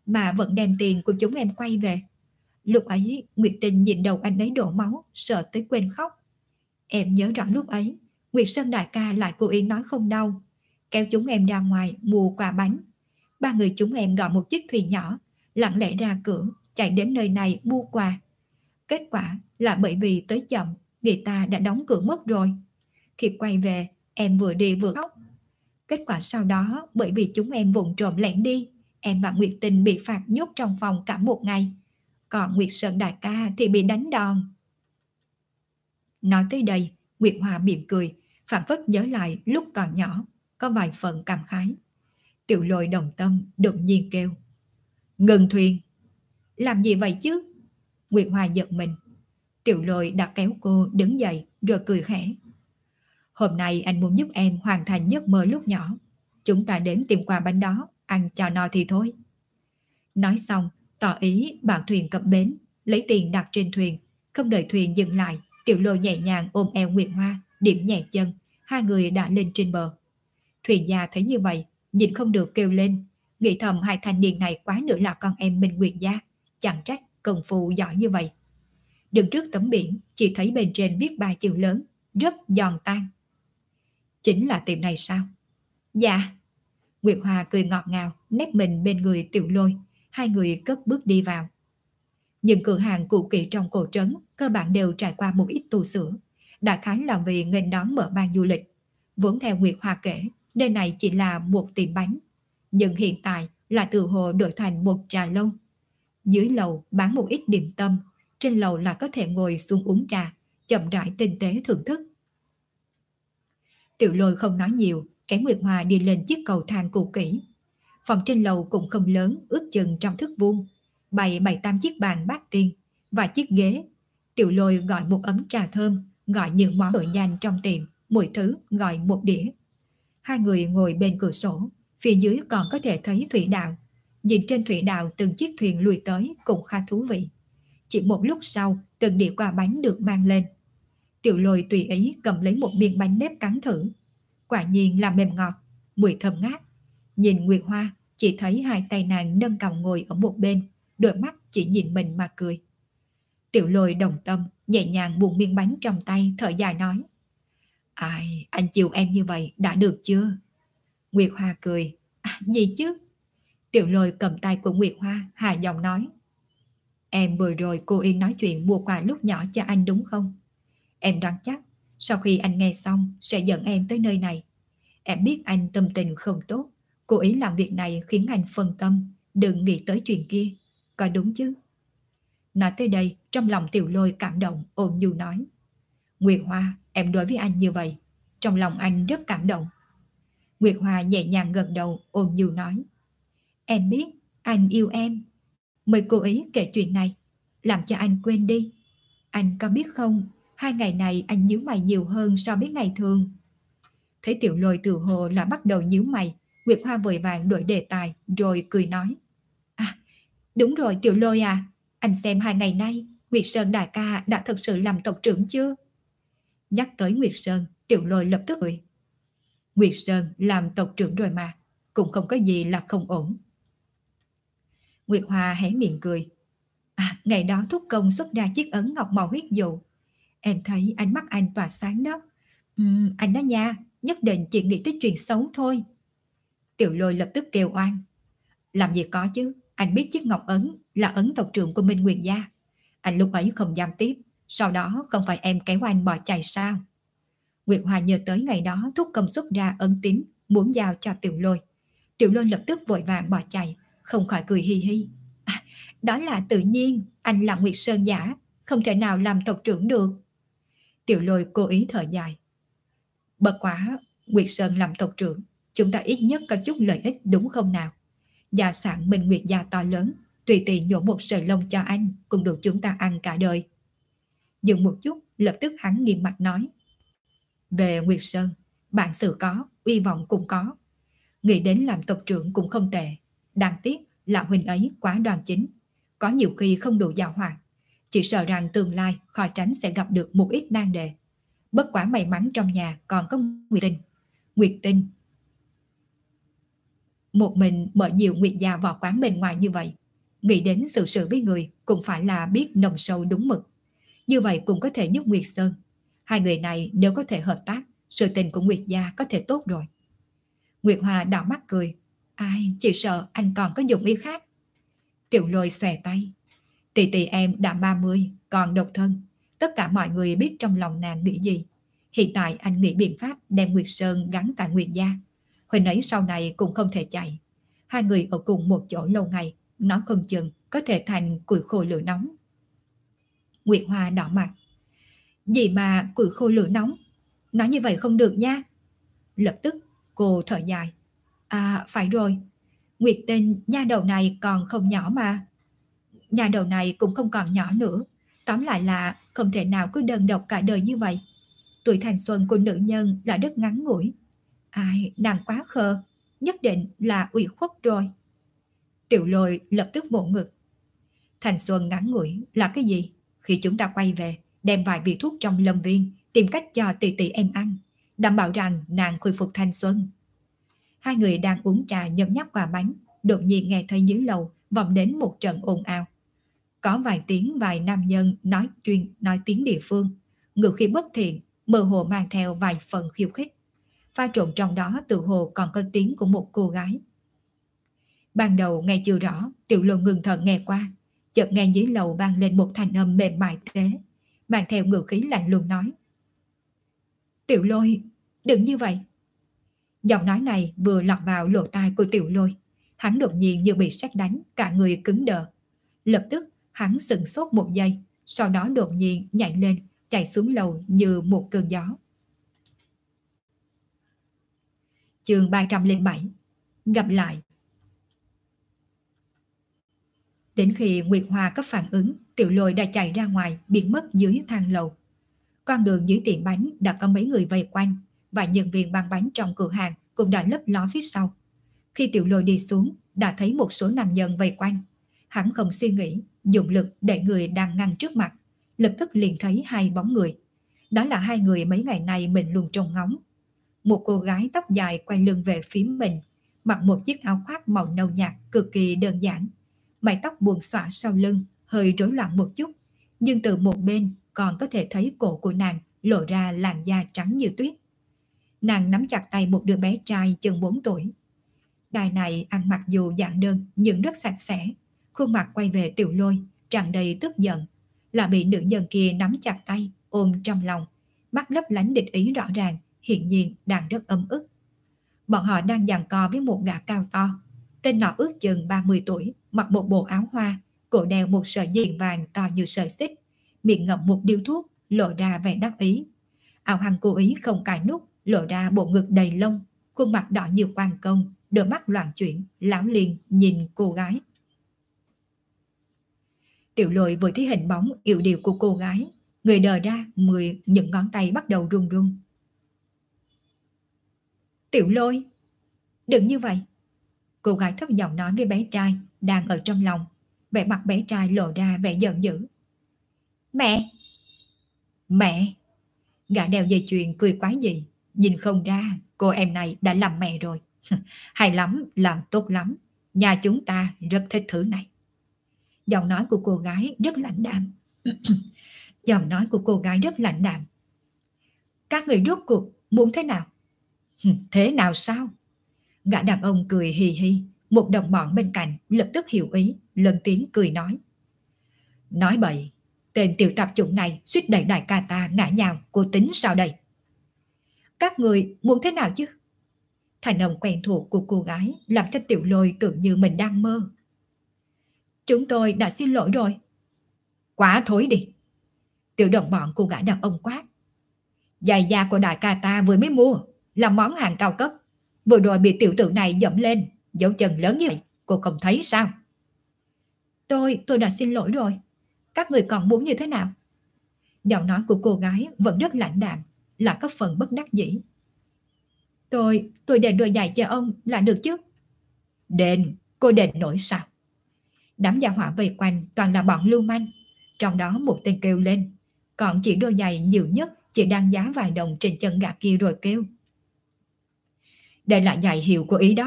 mà vẫn đem tiền của chúng em quay về. Lúc ấy Nguyệt Tinh nhìn đầu anh ấy đổ máu, sợ tới quên khóc. Em nhớ rõ lúc ấy Nguyệt Sơn đại ca lại cố ý nói không đau, kéo chúng em ra ngoài mua quà bánh. Ba người chúng em gọi một chiếc thuyền nhỏ, lặng lẽ ra cửa, chạy đến nơi này mua quà. Kết quả là bởi vì tới chậm, người ta đã đóng cửa mất rồi. Khi quay về, em vừa đi vừa khóc. Kết quả sau đó, bởi vì chúng em vụng trộm lẻn đi, em và Nguyệt Tình bị phạt nhốt trong phòng cả một ngày. Còn Nguyệt Sơn đại ca thì bị đánh đòn. Nói tới đây, Nguyệt Hòa mỉm cười, phảng phất nhớ lại lúc còn nhỏ, có vài phần cảm khái. Tiểu Lôi đồng tâm đột nhiên kêu: ngừng thuyền. Làm gì vậy chứ? Nguyệt Hòa giật mình. Tiểu Lôi đã kéo cô đứng dậy rồi cười khẽ. Hôm nay anh muốn giúp em hoàn thành giấc mơ lúc nhỏ. Chúng ta đến tìm quà bánh đó, ăn cho no thì thôi. Nói xong, tỏ ý bảo thuyền cập bến, lấy tiền đặt trên thuyền. Không đợi thuyền dừng lại, Tiểu Lôi nhẹ nhàng ôm eo Nguyệt Hoa, điểm nhẹ chân, hai người đã lên trên bờ. Thuyền gia thấy như vậy, nhìn không được kêu lên, nghĩ thầm hai thanh niên này quá nữa là con em Minh Nguyệt gia, chẳng trách công phu giỏi như vậy. Đứng trước tấm biển, chỉ thấy bên trên viết ba chữ lớn, rất giòn tan. Chính là tiệm này sao? Dạ. Nguyệt Hoa cười ngọt ngào, nép mình bên người Tiểu Lôi, hai người cất bước đi vào. Những cửa hàng cũ kỹ trong cổ trấn cơ bản đều trải qua một ít tu sửa, đại khái là vì nghênh đón mở mang du lịch. Vốn theo Nguyệt Hoa kể, nơi này chỉ là một tiệm bánh, nhưng hiện tại là từ hồ đổi thành một trà lâu. Dưới lầu bán một ít điểm tâm, trên lầu là có thể ngồi xuống uống trà, chậm rãi tinh tế thưởng thức. Tiểu Lôi không nói nhiều, kéo Nguyệt Hoa đi lên chiếc cầu thang cũ kỹ. Phòng trên lầu cũng không lớn, ước chừng trong thước vuông, bày 7-8 chiếc bàn bát tiên và chiếc ghế. Tiểu Lôi gọi một ấm trà thơm, gọi những món đồ nhanh trong tiệm, mỗi thứ gọi một đĩa. Hai người ngồi bên cửa sổ, phía dưới còn có thể thấy thủy đạo. Nhìn trên thủy đạo từng chiếc thuyền lùi tới cũng khá thú vị. Chỉ một lúc sau, từng đĩa quà bánh được mang lên. Tiểu Lôi tùy ý cầm lấy một miếng bánh nếp cắn thử. Quả nhiên là mềm ngọt, mùi thơm ngát. Nhìn Nguyệt Hoa, chỉ thấy hai tay nàng nâng cằm ngồi ở một bên, đôi mắt chỉ nhìn mình mà cười. Tiểu Lôi đồng tâm, nhẹ nhàng buông miếng bánh trong tay, thở dài nói: Ai, anh chiều em như vậy đã được chưa? Nguyệt Hoa cười: Gì chứ? Tiểu Lôi cầm tay của Nguyệt Hoa, hà giọng nói: Em vừa rồi cố ý nói chuyện mua quà lúc nhỏ cho anh đúng không? Em đoán chắc sau khi anh nghe xong sẽ dẫn em tới nơi này. Em biết anh tâm tình không tốt, cố ý làm việc này khiến anh phân tâm, đừng nghĩ tới chuyện kia, có đúng chứ? Nói tới đây, trong lòng Tiểu Lôi cảm động, ôn nhu nói: Nguyệt Hoa, em đối với anh như vậy, trong lòng anh rất cảm động. Nguyệt Hoa nhẹ nhàng gật đầu, ôn nhu nói: Em biết anh yêu em, mới cố ý kể chuyện này, làm cho anh quên đi. Anh có biết không, 2 ngày này anh nhíu mày nhiều hơn so với ngày thường. Thấy Tiểu Lôi từ hồ là bắt đầu nhíu mày, Nguyệt Hoa vội vàng đổi đề tài rồi cười nói: Đúng rồi Tiểu Lôi à, anh xem 2 ngày nay Nguyệt Sơn đại ca đã thực sự làm tộc trưởng chưa? Nhắc tới Nguyệt Sơn, Tiểu Lôi lập tức cười: Nguyệt Sơn làm tộc trưởng rồi mà, cũng không có gì là không ổn. Nguyệt Hoa hé miệng cười: Ngày đó thúc công xuất ra chiếc ấn ngọc màu huyết dụ, em thấy ánh mắt anh tỏa sáng đó. Anh đó nha, nhất định chỉ nghĩ tới chuyện xấu thôi. Tiểu Lôi lập tức kêu oan: Làm gì có chứ, anh biết chiếc ngọc ấn là ấn tộc trưởng của Minh Nguyệt gia. Anh lúc ấy không dám tiếp, sau đó không phải em kéo anh bỏ chạy sao? Nguyệt Hoa nhớ tới ngày đó thúc công xuất ra ấn tín, muốn giao cho Tiểu Lôi. Tiểu Lôi lập tức vội vàng bỏ chạy, không khỏi cười hi hi: Đó là tự nhiên, anh là Nguyệt Sơn giả, không thể nào làm tộc trưởng được. Tiểu Lôi cố ý thở dài: Bất quá, Nguyệt Sơn làm tộc trưởng, chúng ta ít nhất có chút lợi ích đúng không nào? Gia sản Minh Nguyệt gia to lớn, tùy tiện nhổ một sợi lông cho anh cũng được chúng ta ăn cả đời. Dừng một chút, lập tức hắn nghiêm mặt nói: Về Nguyệt Sơn, bản sự có, uy vọng cũng có. Nghĩ đến làm tộc trưởng cũng không tệ. Đáng tiếc là huynh ấy quá đoan chính, có nhiều khi không đủ giàu hoạt. Chỉ sợ rằng tương lai khó tránh sẽ gặp được một ít nan đề. Bất quả may mắn trong nhà còn có Nguyệt Tinh. Nguyệt Tinh Một mình mở nhiều Nguyệt gia võ quán bên ngoài như vậy, nghĩ đến sự sự với người cũng phải là biết nồng sâu đúng mực. Như vậy cũng có thể giúp Nguyệt Sơn. Hai người này nếu có thể hợp tác, sự tình của Nguyệt gia có thể tốt rồi. Nguyệt Hoa đảo mắt cười. Ai, chỉ sợ anh còn có dụng ý khác. Tiểu Lôi xòe tay. Tỷ tỷ em đã 30, còn độc thân. Tất cả mọi người biết trong lòng nàng nghĩ gì. Hiện tại anh nghĩ biện pháp đem Nguyệt Sơn gắn tại Nguyệt gia. Huynh ấy sau này cũng không thể chạy. Hai người ở cùng một chỗ lâu ngày, nó không chừng có thể thành củi khô lửa nóng. Nguyệt Hoa đỏ mặt. Gì mà củi khô lửa nóng? Nói như vậy không được nha. Lập tức cô thở dài. À phải rồi, Nguyệt Tinh nha đầu này còn không nhỏ mà. Nha đầu này cũng không còn nhỏ nữa. Tóm lại là không thể nào cứ đơn độc cả đời như vậy. Tuổi thanh xuân của nữ nhân là rất ngắn ngủi. Ai, nàng quá khờ, nhất định là ủy khuất rồi. Tiểu Lôi lập tức vỗ ngực. Thanh xuân ngắn ngủi là cái gì? Khi chúng ta quay về, đem vài vị thuốc trong lâm viên, tìm cách cho tỷ tỷ em ăn, đảm bảo rằng nàng khôi phục thanh xuân. Hai người đang uống trà nhấm nháp quả bánh, đột nhiên nghe thấy dưới lầu vọng đến một trận ồn ào. Có vài nam nhân nói tiếng địa phương, ngữ khí bất thiện, mơ hồ mang theo vài phần khiêu khích. Pha trộn trong đó tự hồ còn có tiếng của một cô gái. Ban đầu nghe chưa rõ, Tiểu Lôi ngừng thở nghe qua, chợt nghe dưới lầu vang lên một thanh âm mềm mại tế, mang theo ngữ khí lạnh lùng nói. Tiểu Lôi, đừng như vậy. Giọng nói này vừa lọt vào lỗ tai của Tiểu Lôi, hắn đột nhiên như bị sét đánh, cả người cứng đờ. Lập tức hắn sững sốt một giây, sau đó đột nhiên nhảy lên, chạy xuống lầu như một cơn gió. Chương 307. Gặp lại. Đến khi Nguyệt Hoa có phản ứng, Tiểu Lôi đã chạy ra ngoài, biến mất dưới thang lầu. Con đường dưới tiệm bánh đã có mấy người vây quanh, và nhân viên bán bánh trong cửa hàng cũng đã lấp ló phía sau. Khi Tiểu Lôi đi xuống, đã thấy một số nam nhân vây quanh. Hắn không suy nghĩ, dùng lực đẩy người đang ngăn trước mặt, lập tức liền thấy hai bóng người. Đó là hai người mấy ngày nay mình luôn trông ngóng. Một cô gái tóc dài quay lưng về phía mình, mặc một chiếc áo khoác màu nâu nhạt cực kỳ đơn giản. Mái tóc buông xõa sau lưng, hơi rối loạn một chút, nhưng từ một bên còn có thể thấy cổ của nàng lộ ra làn da trắng như tuyết. Nàng nắm chặt tay một đứa bé trai chừng 4 tuổi. Đài này ăn mặc dù dạng đơn nhưng rất sạch sẽ, khuôn mặt quay về Tiểu Lôi, tràn đầy tức giận, là bị nữ nhân kia nắm chặt tay, ôm trong lòng, mắt lấp lánh địch ý rõ ràng, hiển nhiên đang rất ấm ức. Bọn họ đang giằng co với một gã cao to. Tên nọ ước chừng 30 tuổi, mặc một bộ áo hoa, cổ đeo một sợi dây vàng to như sợi xích, miệng ngậm một điếu thuốc, lộ ra vẻ đắc ý. Áo hằng cố ý không cài nút, lộ ra bộ ngực đầy lông, khuôn mặt đỏ như quan công, đôi mắt loạn chuyển, láo liền nhìn cô gái. Tiểu Lôi vừa thấy hình bóng yểu điệu của cô gái, người đờ ra, những ngón tay bắt đầu run run. Tiểu Lôi, đừng như vậy. Cô gái thấp giọng nói với bé trai đang ở trong lòng, vẻ mặt bé trai lộ ra vẻ giận dữ. Mẹ! Mẹ! Gã đeo dây chuyền cười quái dị, nhìn không ra cô em này đã làm mẹ rồi. Hay lắm, làm tốt lắm, nhà chúng ta rất thích thứ này. Giọng nói của cô gái rất lạnh đạm. Giọng nói của cô gái rất lạnh đạm. Các người rốt cuộc muốn thế nào? Thế nào sao? Gã đàn ông cười hì hì, một đồng bọn bên cạnh lập tức hiểu ý, lớn tiếng cười nói. Nói bậy, tên tiểu tạp chủng này suýt đẩy đại ca ta ngã nhào, cô tính sao đây? Các người muốn thế nào chứ? Thành âm quen thuộc của cô gái làm cho Tiểu Lôi tưởng như mình đang mơ. Chúng tôi đã xin lỗi rồi. Quá thối đi. Tiểu đồng bọn của gã đàn ông quát. Giày da của đại ca ta vừa mới mua, là món hàng cao cấp. Vừa rồi bị tiểu tử này dẫm lên, dấu chân lớn như vậy, cô không thấy sao? Tôi đã xin lỗi rồi. Các người còn muốn như thế nào? Giọng nói của cô gái vẫn rất lạnh đạm, là có phần bất đắc dĩ. Tôi đền đôi giày cho ông là được chứ? Đền? Cô đền nổi sao? Đám gia hỏa vây quanh toàn là bọn lưu manh. Trong đó một tên kêu lên, còn chỉ đôi giày nhiều nhất chỉ đang giá vài đồng trên chân gã kia rồi kêu. Đây là giày hiệu của ý đó,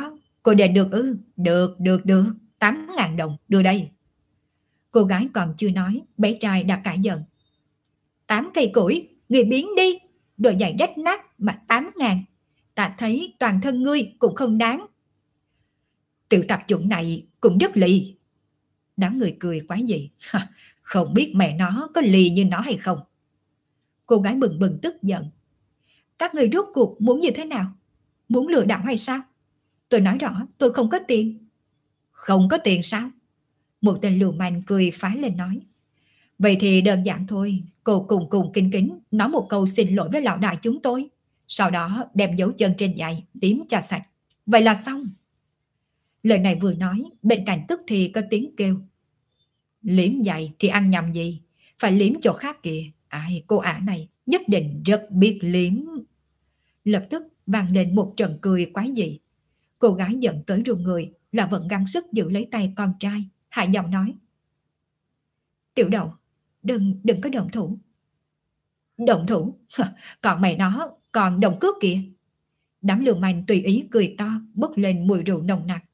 Cô đền được ư? Được, 8.000 đồng, đưa đây. Cô gái còn chưa nói, bé trai đã cãi giận. 8 cây củi, người biến đi, đồ giày rách nát mà 8.000. Ta thấy toàn thân ngươi cũng không đáng. Tiểu tạp chủng này cũng rất lì. Đám người cười quái dị. Không biết mẹ nó có lì như nó hay không. Cô gái bừng bừng tức giận. Các người rốt cuộc muốn như thế nào? Muốn lừa đảo hay sao? Tôi nói rõ tôi không có tiền. Không có tiền sao? Một tên lưu manh cười phá lên nói. Vậy thì đơn giản thôi. Cô cùng kính kính nói một câu xin lỗi với lão đại chúng tôi. Sau đó đem dấu chân trên giày liếm cho sạch. Vậy là xong. Lời này vừa nói, bên cạnh tức thì có tiếng kêu. Liếm giày thì ăn nhầm gì? Phải liếm chỗ khác kìa. Ai, cô ả này nhất định rất biết liếm. Lập tức vang lên một trận cười quái dị. Cô gái giận tới run người là vẫn gắng sức giữ lấy tay con trai, hạ giọng nói. Tiểu Đậu, đừng có động thủ. Động thủ? Còn mày nó, còn động cước kìa. Đám lưu manh tùy ý cười to, bốc lên mùi rượu nồng nặc.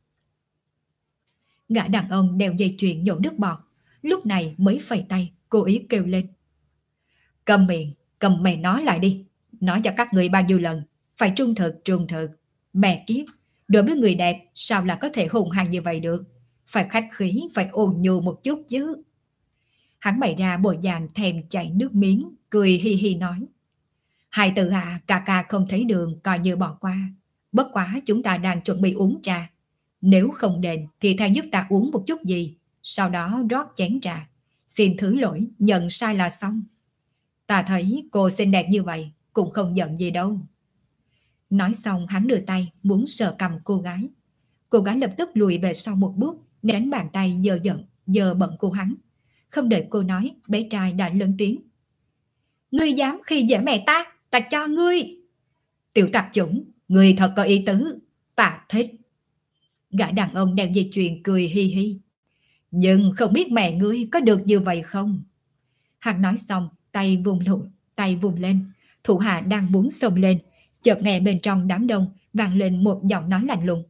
Gã đàn ông đeo dây chuyền nhổ nước bọt, lúc này mới phẩy tay, cố ý kêu lên. Cầm miệng, cầm mẹ nó lại đi. Nói cho các người bao nhiêu lần, phải trung thực. Mẹ kiếp, đối với người đẹp sao là có thể hùng hăng như vậy được. Phải khách khí, phải ôn nhu một chút chứ. Hắn bày ra bộ dạng thèm chảy nước miếng, cười hi hi nói. Hai từ hạ, ca không thấy đường, coi như bỏ qua. Bất quá chúng ta đang chuẩn bị uống trà. Nếu không đền thì thay giúp ta uống một chút gì, sau đó rót chén trà. Xin thứ lỗi, nhận sai là xong. Ta thấy cô xinh đẹp như vậy, cũng không giận gì đâu. Nói xong hắn đưa tay muốn sờ cầm cô gái. Cô gái lập tức lùi về sau một bước, tránh bàn tay giờ bận cô hắn. Không đợi cô nói, bé trai đã lớn tiếng. Ngươi dám khi dễ mẹ ta cho ngươi. Tiểu tạp chủng, ngươi thật có ý tứ, ta thích. Gã đàn ông đeo dây chuyền cười hi hi. Nhưng không biết mẹ ngươi có được như vậy không? Hắn nói xong, tay vùng lên. Thủ hạ đang muốn xông lên, chợt nghe bên trong đám đông vang lên một giọng nói lạnh lùng.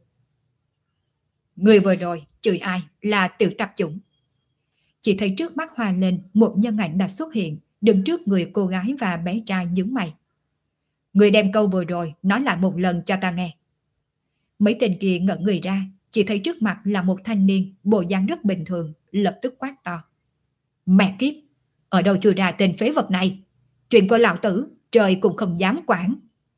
Người vừa rồi chửi ai là tiểu tạp chủng. Chỉ thấy trước mắt hoa lên một nhân ảnh đã xuất hiện, đứng trước người cô gái và bé trai nhướng mày. Người đem câu vừa rồi nói lại một lần cho ta nghe. Mấy tên kia ngẩn người ra, chỉ thấy trước mặt là một thanh niên bộ dáng rất bình thường, lập tức quát to. Mẹ kiếp, ở đâu chui ra tên phế vật này? Chuyện của lão tử, trời cũng không dám quản.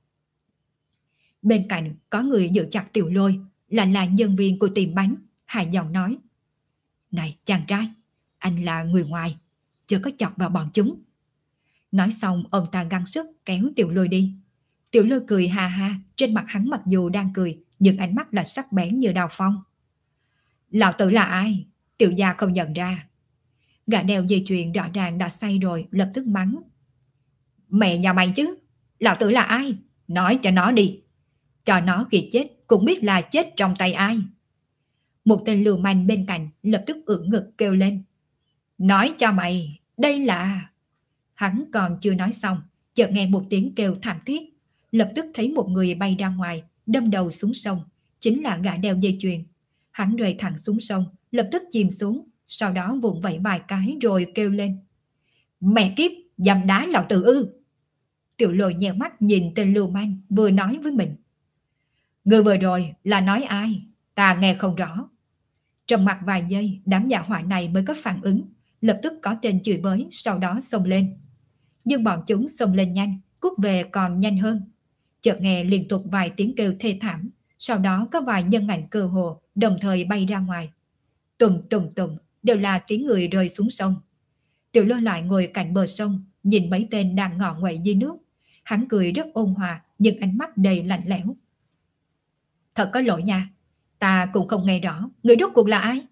Bên cạnh có người giữ chặt Tiểu Lôi, là nhân viên của tiệm bánh, hạ giọng nói. Này chàng trai, anh là người ngoài, chưa có chọc vào bọn chúng. Nói xong ông ta gắng sức kéo Tiểu Lôi đi. Tiểu Lôi cười ha ha, trên mặt hắn mặc dù đang cười, nhưng ánh mắt là sắc bén như đao phong. Lão tử là ai? Tiểu gia không nhận ra. Gã đeo dây chuyền rõ ràng đã say rồi, lập tức mắng. Mẹ nhà mày chứ, lão tử là ai? Nói cho nó đi. Cho nó khi chết cũng biết là chết trong tay ai. Một tên lưu manh bên cạnh lập tức ưỡn ngực kêu lên. Nói cho mày, đây là... Hắn còn chưa nói xong, chợt nghe một tiếng kêu thảm thiết. Lập tức thấy một người bay ra ngoài, đâm đầu xuống sông. Chính là gã đeo dây chuyền. Hắn rơi thẳng xuống sông, lập tức chìm xuống. Sau đó vụng vẫy vài cái rồi kêu lên. Mẹ kiếp, dám đá lão tử ư? Tiểu Lôi nheo mắt nhìn tên lưu manh vừa nói với mình. Người vừa rồi là nói ai? Ta nghe không rõ. Trong mặt vài giây, đám dạ họa này mới có phản ứng. Lập tức có tên chửi bới, sau đó xông lên. Nhưng bọn chúng xông lên nhanh, cút về còn nhanh hơn. Chợt nghe liên tục vài tiếng kêu thê thảm. Sau đó có vài nhân ảnh cơ hồ đồng thời bay ra ngoài. Tùng đều là tiếng người rơi xuống sông. Tiểu Lôi lại ngồi cạnh bờ sông, nhìn mấy tên đang ngọ nguậy dưới nước. Hắn cười rất ôn hòa, nhưng ánh mắt đầy lạnh lẽo. Thật có lỗi nha, ta cũng không nghe rõ người rốt cuộc là ai.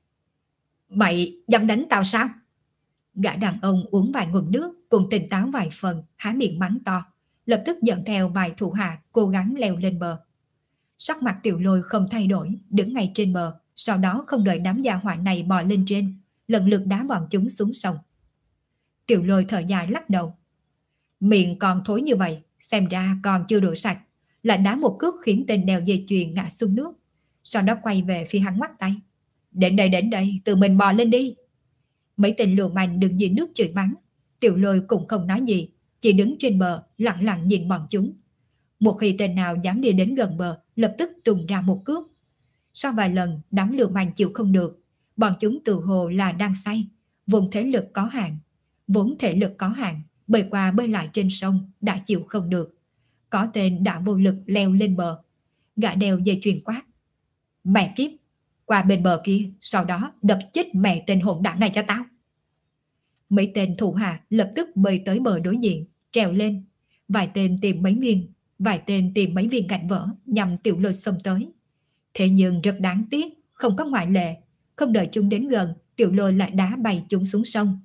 Mày dám đánh tao sao? Gã đàn ông uống vài ngụm nước, cùng tỉnh táo vài phần, há miệng mắng to, lập tức dẫn theo vài thủ hạ cố gắng leo lên bờ. Sắc mặt Tiểu Lôi không thay đổi, đứng ngay trên bờ, sau đó không đợi đám gia họa này bò lên trên, lần lượt đá bọn chúng xuống sông. Tiểu Lôi thở dài lắc đầu. Miệng còn thối như vậy, xem ra còn chưa rửa sạch, lại đá một cước khiến tên đeo dây chuyền ngã xuống nước. sau đó quay về phía hắn ngoắt tay. Đến đây, tự mình bò lên đi. Mấy tên lưu manh đừng nhìn nước chửi mắng. Tiểu Lôi cũng không nói gì, chỉ đứng trên bờ lặng lặng nhìn bọn chúng. Một khi tên nào dám đi đến gần bờ, lập tức tung ra một cước. Sau vài lần đám lưu manh chịu không được, bọn chúng tự hồ là đang say, vốn thể lực có hạn, bơi qua bơi lại trên sông đã chịu không được. Có tên đã vô lực leo lên bờ. Gã đeo dây chuyền quát: Mẹ kiếp, qua bên bờ kia, sau đó đập chết mẹ tên hỗn đản này cho tao. Mấy tên thủ hạ lập tức bơi tới bờ đối diện, trèo lên. Vài tên tìm mấy viên gạch vỡ nhằm Tiểu Lôi xông tới. Thế nhưng rất đáng tiếc, không có ngoại lệ. Không đợi chúng đến gần, Tiểu Lôi lại đá bay chúng xuống sông.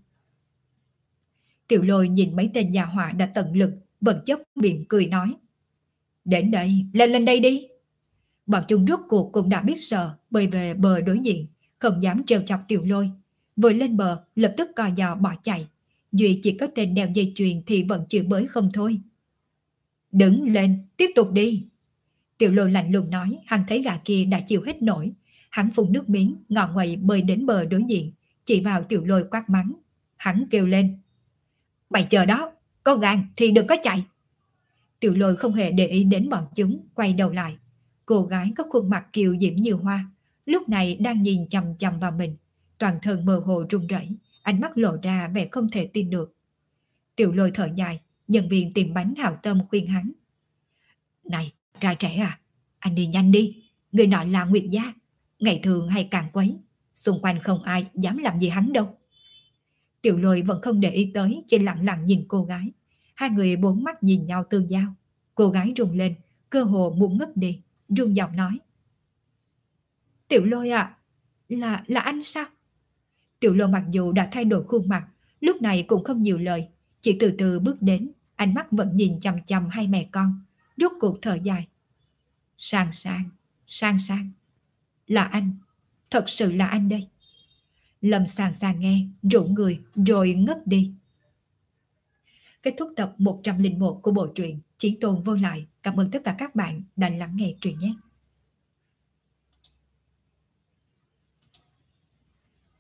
Tiểu Lôi nhìn mấy tên nhà họa đã tận lực, vẫn chốc miệng cười nói: Đến đây, lên đây đi. Bọn chúng rốt cuộc cũng đã biết sợ, bơi về bờ đối diện, không dám trêu chọc Tiểu Lôi. Vừa lên bờ, lập tức co giò bỏ chạy. Duy chỉ có tên đeo dây chuyền thì vẫn chưa bới không thôi. Đứng lên, tiếp tục đi. Tiểu Lôi lạnh lùng nói, hắn thấy gã kia đã chịu hết nổi. Hắn phun nước miếng, ngọ nguậy bơi đến bờ đối diện, chỉ vào Tiểu Lôi quát mắng. Hắn kêu lên: Mày chờ đó, có gan thì đừng có chạy. Tiểu Lôi không hề để ý đến bọn chúng, quay đầu lại. Cô gái có khuôn mặt kiều diễm như hoa, lúc này đang nhìn chằm chằm vào mình, toàn thân mơ hồ run rẩy, ánh mắt lộ ra vẻ không thể tin được. Tiểu Lôi thở dài, nhân viên tiệm bánh hảo tâm khuyên hắn: Này, trai trẻ à, anh đi nhanh đi, người nọ là Nguyệt Gia, ngày thường hay càng quấy, xung quanh không ai dám làm gì hắn đâu. Tiểu Lôi vẫn không để ý tới, chỉ lặng lặng nhìn cô gái. Hai người bốn mắt nhìn nhau tương giao. Cô gái rung lên, cơ hồ muốn ngất đi, run giọng nói: Tiểu Lôi à, là anh sao? Tiểu Lôi mặc dù đã thay đổi khuôn mặt, lúc này cũng không nhiều lời, chỉ từ từ bước đến, ánh mắt vẫn nhìn chằm chằm hai mẹ con, rốt cuộc thở dài. Sang sang, là anh, thật sự là anh đây. Lâm Sang Sang nghe, rũ người rồi ngất đi. Kết thúc tập 101 của bộ truyện Chí Tôn Vô Lại. Cảm ơn tất cả các bạn đã lắng nghe truyện nhé.